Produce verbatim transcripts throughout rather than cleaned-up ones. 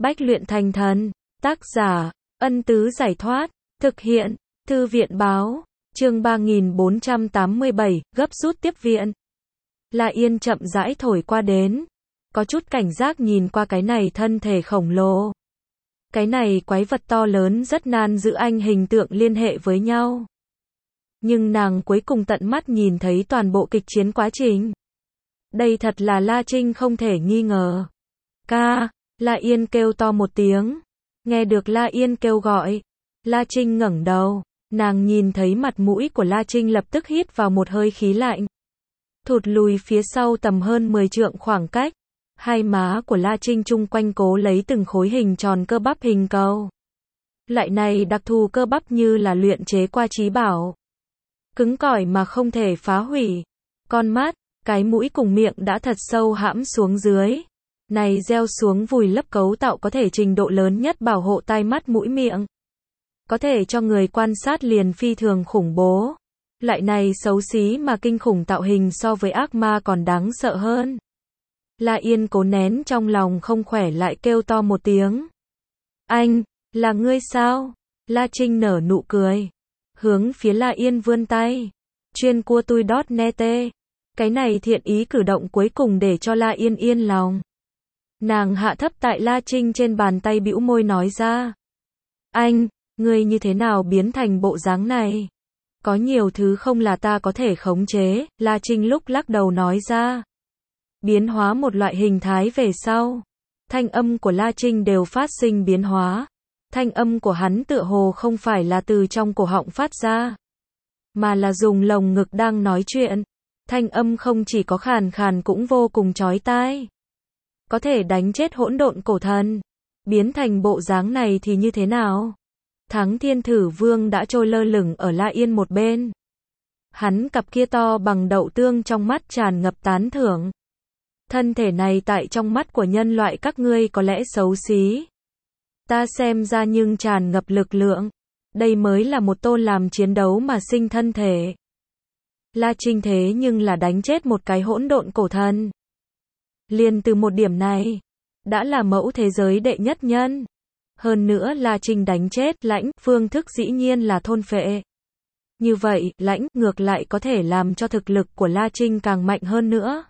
Bách luyện thành thần. Tác giả, Ân Tứ Giải Thoát. Thực hiện, Thư viện Báo. Chương ba nghìn bốn trăm tám mươi bảy, gấp rút tiếp viện. La Yên chậm rãi thổi qua đến. Có chút cảnh giác nhìn qua cái này thân thể khổng lồ. Cái này quái vật to lớn rất nan giữ anh hình tượng liên hệ với nhau. Nhưng nàng cuối cùng tận mắt nhìn thấy toàn bộ kịch chiến quá trình. Đây thật là La Trinh không thể nghi ngờ. Ca, La Yên kêu to một tiếng. Nghe được La Yên kêu gọi. La Trinh ngẩng đầu. Nàng nhìn thấy mặt mũi của La Trinh lập tức hít vào một hơi khí lạnh. Thụt lùi phía sau tầm hơn mười trượng khoảng cách. Hai má của La Trinh chung quanh cố lấy từng khối hình tròn cơ bắp hình cầu. Loại này đặc thù cơ bắp như là luyện chế qua trí bảo. Cứng cỏi mà không thể phá hủy. Con mắt, cái mũi cùng miệng đã thật sâu hãm xuống dưới. Này gieo xuống vùi lấp cấu tạo có thể trình độ lớn nhất bảo hộ tai mắt mũi miệng. Có thể cho người quan sát liền phi thường khủng bố. Loại này xấu xí mà kinh khủng tạo hình so với ác ma còn đáng sợ hơn. La Yên cố nén trong lòng không khỏe lại kêu to một tiếng. Anh, là ngươi sao? La Trinh nở nụ cười. Hướng phía La Yên vươn tay. Chuyên cua tui đót nete. Cái này thiện ý cử động cuối cùng để cho La Yên yên lòng. Nàng hạ thấp tại La Trinh trên bàn tay bĩu môi nói ra. Anh, ngươi như thế nào biến thành bộ dáng này? Có nhiều thứ không là ta có thể khống chế, La Trinh lúc lắc đầu nói ra. Biến hóa một loại hình thái về sau. Thanh âm của La Trinh đều phát sinh biến hóa. Thanh âm của hắn tựa hồ không phải là từ trong cổ họng phát ra. Mà là dùng lồng ngực đang nói chuyện. Thanh âm không chỉ có khàn khàn cũng vô cùng chói tai. Có thể đánh chết hỗn độn cổ thần. Biến thành bộ dáng này thì như thế nào? Thắng Thiên Thử Vương đã trôi lơ lửng ở La Yên một bên. Hắn cặp kia to bằng đậu tương trong mắt tràn ngập tán thưởng. Thân thể này tại trong mắt của nhân loại các ngươi có lẽ xấu xí. Ta xem ra nhưng tràn ngập lực lượng. Đây mới là một tôn làm chiến đấu mà sinh thân thể. La Trinh thế nhưng là đánh chết một cái hỗn độn cổ thần. Liền từ một điểm này, đã là mẫu thế giới đệ nhất nhân. Hơn nữa La Trinh đánh chết Lãnh, phương thức dĩ nhiên là thôn phệ. Như vậy, Lãnh, ngược lại có thể làm cho thực lực của La Trinh càng mạnh hơn nữa.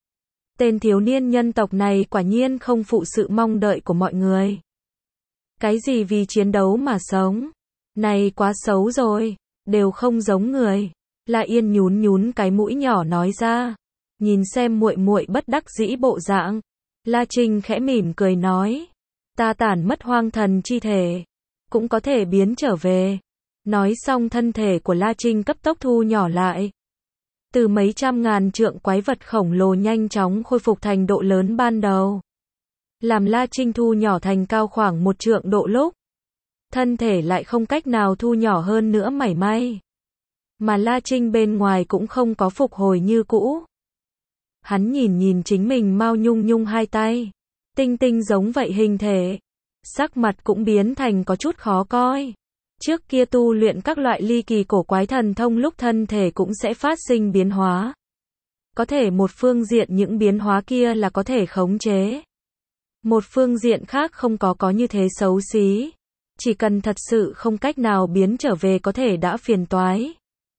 Tên thiếu niên nhân tộc này quả nhiên không phụ sự mong đợi của mọi người. Cái gì vì chiến đấu mà sống? Này quá xấu rồi, đều không giống người. La Yên nhún nhún cái mũi nhỏ nói ra. Nhìn xem muội muội bất đắc dĩ bộ dạng. La Trinh khẽ mỉm cười nói. Ta tản mất hoang thần chi thể. Cũng có thể biến trở về. Nói xong thân thể của La Trinh cấp tốc thu nhỏ lại. Từ mấy trăm ngàn trượng quái vật khổng lồ nhanh chóng khôi phục thành độ lớn ban đầu. Làm La Trinh thu nhỏ thành cao khoảng một trượng độ lúc. Thân thể lại không cách nào thu nhỏ hơn nữa mảy may. Mà La Trinh bên ngoài cũng không có phục hồi như cũ. Hắn nhìn nhìn chính mình mau nhung nhung hai tay. Tinh tinh giống vậy hình thể. Sắc mặt cũng biến thành có chút khó coi. Trước kia tu luyện các loại ly kỳ cổ quái thần thông lúc thân thể cũng sẽ phát sinh biến hóa. Có thể một phương diện những biến hóa kia là có thể khống chế. Một phương diện khác không có có như thế xấu xí. Chỉ cần thật sự không cách nào biến trở về có thể đã phiền toái.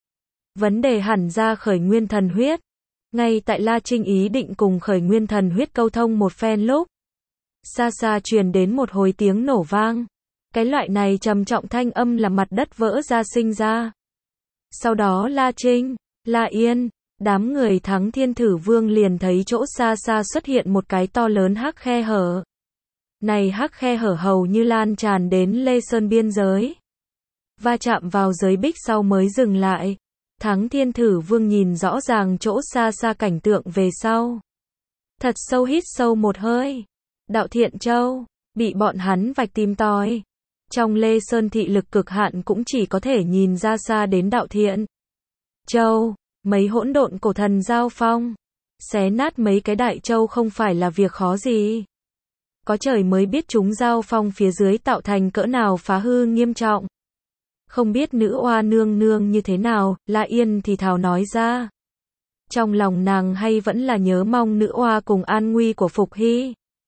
Vấn đề hẳn ra khởi nguyên thần huyết. Ngay tại La Trinh ý định cùng khởi nguyên thần huyết câu thông một phen lúc. Xa xa truyền đến một hồi tiếng nổ vang. Cái loại này trầm trọng thanh âm là mặt đất vỡ ra sinh ra. Sau đó La Trinh, La Yên, đám người Thắng Thiên Thử Vương liền thấy chỗ xa xa xuất hiện một cái to lớn hắc khe hở. Này hắc khe hở hầu như lan tràn đến Lê Sơn biên giới. Va chạm vào giới bích sau mới dừng lại. Thắng Thiên Thử Vương nhìn rõ ràng chỗ xa xa cảnh tượng về sau. Thật sâu hít sâu một hơi. Đạo Thiện Châu, bị bọn hắn vạch tìm tòi. Trong Lê Sơn thị lực cực hạn cũng chỉ có thể nhìn ra xa đến Đạo Thiện Châu, mấy hỗn độn cổ thần giao phong. Xé nát mấy cái đại châu không phải là việc khó gì. Có trời mới biết chúng giao phong phía dưới tạo thành cỡ nào phá hư nghiêm trọng. Không biết nữ oa nương nương như thế nào, La Yên thì thào nói ra. Trong lòng nàng hay vẫn là nhớ mong nữ oa cùng an nguy của Phục Hy.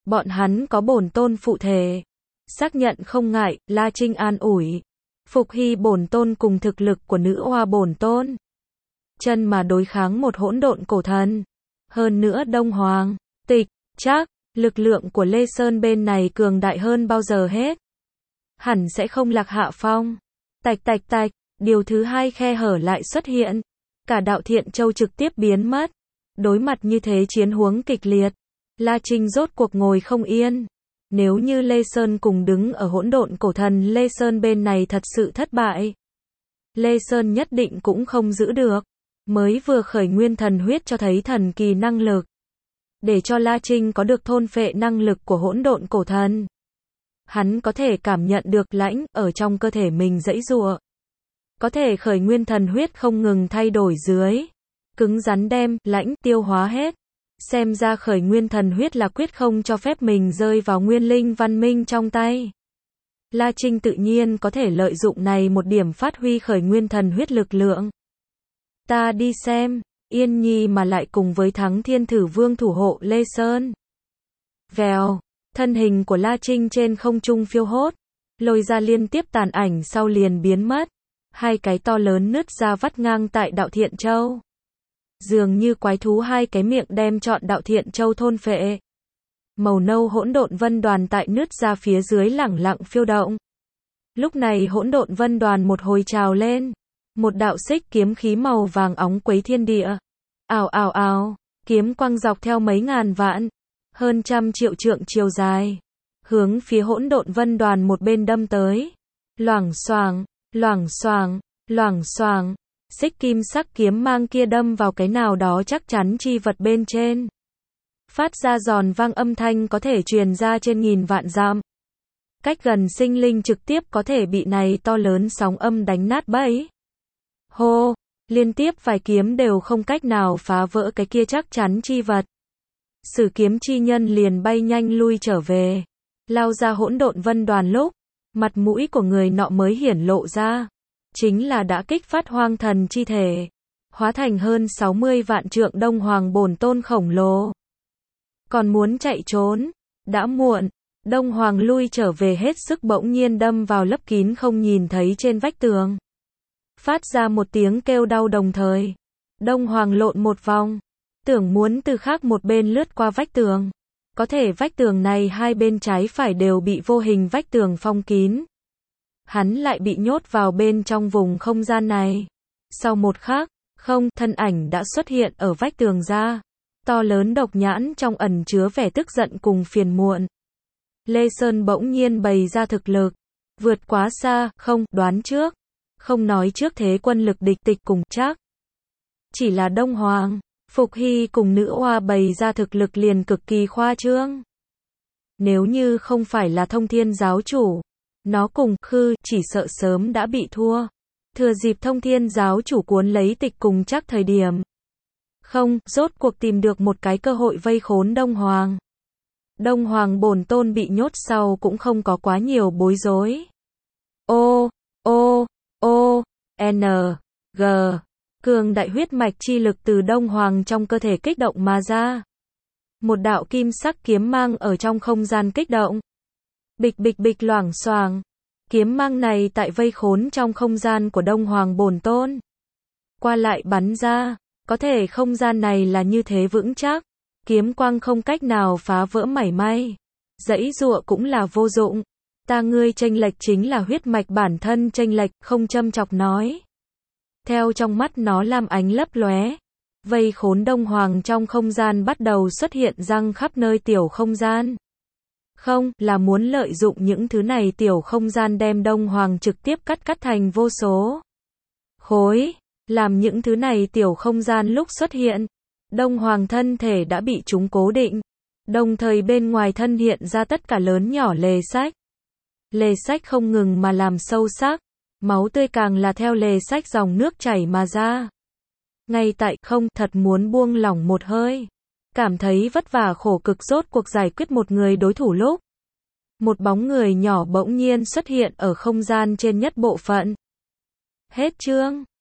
Bọn hắn có bổn tôn phụ thể. Xác nhận không ngại, La Trinh an ủi. Phục hy bổn tôn cùng thực lực của nữ oa bổn tôn. Chân mà đối kháng một hỗn độn cổ thần. Hơn nữa Đông Hoàng, Tịch, Trác, lực lượng của Lê Sơn bên này cường đại hơn bao giờ hết. Hẳn sẽ không lạc hạ phong. Tạch tạch tạch, điều thứ hai khe hở lại xuất hiện. Cả đạo Thiện Châu trực tiếp biến mất. Đối mặt như thế chiến huống kịch liệt. La Trinh rốt cuộc ngồi không yên. Nếu như Lê Sơn cùng đứng ở hỗn độn cổ thần Lê Sơn bên này thật sự thất bại. Lê Sơn nhất định cũng không giữ được. Mới vừa khởi nguyên thần huyết cho thấy thần kỳ năng lực. Để cho La Trinh có được thôn phệ năng lực của hỗn độn cổ thần. Hắn có thể cảm nhận được lãnh ở trong cơ thể mình giãy giụa. Có thể khởi nguyên thần huyết không ngừng thay đổi dưới. Cứng rắn đem lãnh tiêu hóa hết. Xem ra khởi nguyên thần huyết là quyết không cho phép mình rơi vào nguyên linh văn minh trong tay. La Trinh tự nhiên có thể lợi dụng này một điểm phát huy khởi nguyên thần huyết lực lượng. Ta đi xem, Yên Nhi mà lại cùng với Thắng Thiên Thử Vương thủ hộ Lê Sơn. Vèo, thân hình của La Trinh trên không trung phiêu hốt, lôi ra liên tiếp tàn ảnh sau liền biến mất. Hai cái to lớn nứt ra vắt ngang tại đạo Thiện Châu. Dường như quái thú hai cái miệng đem trọn đạo Thiện Châu thôn phệ. Màu nâu hỗn độn vân đoàn tại nứt ra phía dưới lẳng lặng phiêu động. Lúc này hỗn độn vân đoàn một hồi trào lên. Một đạo xích kiếm khí màu vàng óng quấy thiên địa. Ào ào ào, kiếm quang dọc theo mấy ngàn vạn, hơn trăm triệu trượng chiều dài, hướng phía hỗn độn vân đoàn một bên đâm tới. Loảng xoảng, loảng xoảng, loảng xoảng, xích kim sắc kiếm mang kia đâm vào cái nào đó chắc chắn chi vật bên trên. Phát ra giòn vang âm thanh có thể truyền ra trên nghìn vạn dặm. Cách gần sinh linh trực tiếp có thể bị này to lớn sóng âm đánh nát bẫy. Hô, liên tiếp vài kiếm đều không cách nào phá vỡ cái kia chắc chắn chi vật. Sử kiếm chi nhân liền bay nhanh lui trở về. Lao ra hỗn độn vân đoàn lúc, mặt mũi của người nọ mới hiển lộ ra. Chính là đã kích phát hoang thần chi thể. Hóa thành hơn sáu mươi vạn trượng Đông Hoàng bổn tôn khổng lồ. Còn muốn chạy trốn, đã muộn. Đông Hoàng lui trở về hết sức bỗng nhiên đâm vào lấp kín không nhìn thấy trên vách tường. Phát ra một tiếng kêu đau đồng thời. Đông Hoàng lộn một vòng. Tưởng muốn từ khác một bên lướt qua vách tường. Có thể vách tường này hai bên trái phải đều bị vô hình vách tường phong kín. Hắn lại bị nhốt vào bên trong vùng không gian này. Sau một khắc, không, thân ảnh đã xuất hiện ở vách tường ra. To lớn độc nhãn trong ẩn chứa vẻ tức giận cùng phiền muộn. Lê Sơn bỗng nhiên bày ra thực lực. Vượt quá xa, không, đoán trước. Không nói trước thế quân lực địch Tịch cùng Trác. Chỉ là Đông Hoàng, Phục Hy cùng nữ oa bày ra thực lực liền cực kỳ khoa trương. Nếu như không phải là Thông Thiên giáo chủ, nó cùng Khư chỉ sợ sớm đã bị thua. Thừa dịp Thông Thiên giáo chủ cuốn lấy Tịch cùng Trác thời điểm. Không, rốt cuộc tìm được một cái cơ hội vây khốn Đông Hoàng. Đông Hoàng bổn tôn bị nhốt sau cũng không có quá nhiều bối rối. Ô, ô, ô, N, G, cường đại huyết mạch chi lực từ Đông Hoàng trong cơ thể kích động mà ra. Một đạo kim sắc kiếm mang ở trong không gian kích động. Bịch bịch bịch loảng xoảng. Kiếm mang này tại vây khốn trong không gian của Đông Hoàng bổn tôn. Qua lại bắn ra, có thể không gian này là như thế vững chắc. Kiếm quang không cách nào phá vỡ mảy may. Giãy giụa cũng là vô dụng. Ta ngươi chênh lệch chính là huyết mạch bản thân chênh lệch, không châm chọc nói. Theo trong mắt nó lam ánh lấp lóe. Vây khốn Đông Hoàng trong không gian bắt đầu xuất hiện răng khắp nơi tiểu không gian. Không, là muốn lợi dụng những thứ này tiểu không gian đem Đông Hoàng trực tiếp cắt cắt thành vô số khối. Làm những thứ này tiểu không gian lúc xuất hiện. Đông Hoàng thân thể đã bị chúng cố định. Đồng thời bên ngoài thân hiện ra tất cả lớn nhỏ lề sách. Lề sách không ngừng mà làm sâu sắc. Máu tươi càng là theo lề sách dòng nước chảy mà ra. Ngay tại không thật muốn buông lỏng một hơi. Cảm thấy vất vả khổ cực rốt cuộc giải quyết một người đối thủ lúc. Một bóng người nhỏ bỗng nhiên xuất hiện ở không gian trên nhất bộ phận. Hết chương.